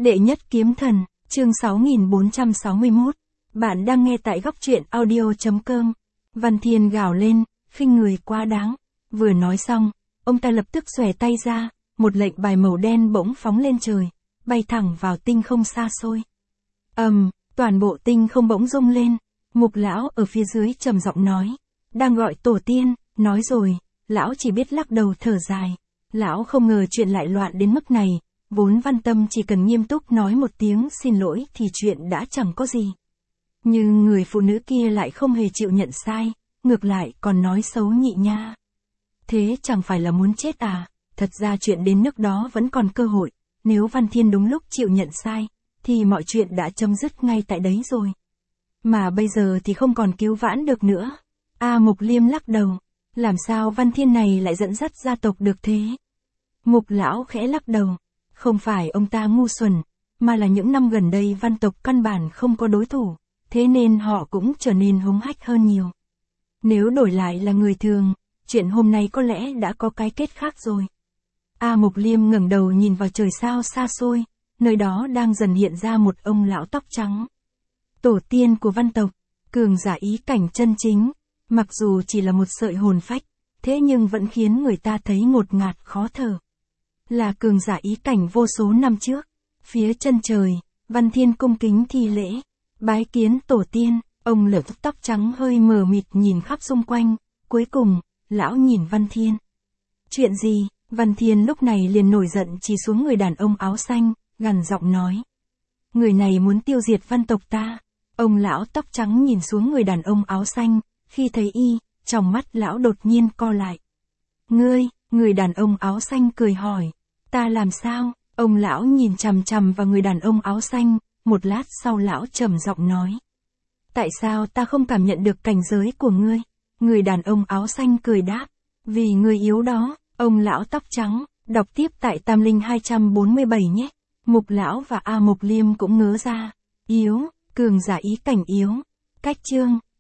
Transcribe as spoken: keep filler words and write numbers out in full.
Đệ nhất kiếm thần, chương sáu nghìn bốn trăm sáu mươi mốt. Bạn đang nghe tại góc truyện audio chấm com. Văn Thiên gào lên, khinh người quá đáng. Vừa nói xong, ông ta lập tức xòe tay ra, một lệnh bài màu đen bỗng phóng lên trời, bay thẳng vào tinh không xa xôi. Ầm, um, toàn bộ tinh không bỗng rung lên. Mục lão ở phía dưới trầm giọng nói, đang gọi tổ tiên. Nói rồi, lão chỉ biết lắc đầu thở dài. Lão không ngờ chuyện lại loạn đến mức này. Vốn Văn Tâm chỉ cần nghiêm túc nói một tiếng xin lỗi thì chuyện đã chẳng có gì. Nhưng người phụ nữ kia lại không hề chịu nhận sai, ngược lại còn nói xấu nhị nha. Thế chẳng phải là muốn chết à? Thật ra chuyện đến nước đó vẫn còn cơ hội. Nếu Văn Thiên đúng lúc chịu nhận sai, thì mọi chuyện đã chấm dứt ngay tại đấy rồi. Mà bây giờ thì không còn cứu vãn được nữa. A Mục Liêm lắc đầu. Làm sao Văn Thiên này lại dẫn dắt gia tộc được thế? Mục lão khẽ lắc đầu. Không phải ông ta ngu xuẩn, mà là những năm gần đây văn tộc căn bản không có đối thủ, thế nên họ cũng trở nên hống hách hơn nhiều. Nếu đổi lại là người thường, chuyện hôm nay có lẽ đã có cái kết khác rồi. A Mục Liêm ngẩng đầu nhìn vào trời sao xa xôi, nơi đó đang dần hiện ra một ông lão tóc trắng. Tổ tiên của văn tộc, cường giả ý cảnh chân chính, mặc dù chỉ là một sợi hồn phách, thế nhưng vẫn khiến người ta thấy ngột ngạt khó thở. Là cường giả ý cảnh vô số năm trước. Phía chân trời, Văn Thiên cung kính thi lễ, bái kiến tổ tiên. Ông lở tóc trắng hơi mờ mịt nhìn khắp xung quanh, cuối cùng, lão nhìn Văn Thiên. Chuyện gì? Văn Thiên lúc này liền nổi giận chỉ xuống người đàn ông áo xanh, gằn giọng nói. Người này muốn tiêu diệt văn tộc ta. Ông lão tóc trắng nhìn xuống người đàn ông áo xanh, khi thấy y, trong mắt lão đột nhiên co lại. Ngươi, người đàn ông áo xanh cười hỏi. Ta làm sao? Ông lão nhìn chằm chằm vào người đàn ông áo xanh, một lát sau lão trầm giọng nói. Tại sao ta không cảm nhận được cảnh giới của ngươi? Người đàn ông áo xanh cười đáp. Vì ngươi yếu đó. Ông lão tóc trắng, đọc tiếp tại Tam Linh hai trăm bốn mươi bảy nhé. Mục lão và A Mục Liêm cũng ngớ ra. Yếu, cường giả ý cảnh yếu. Cách chương.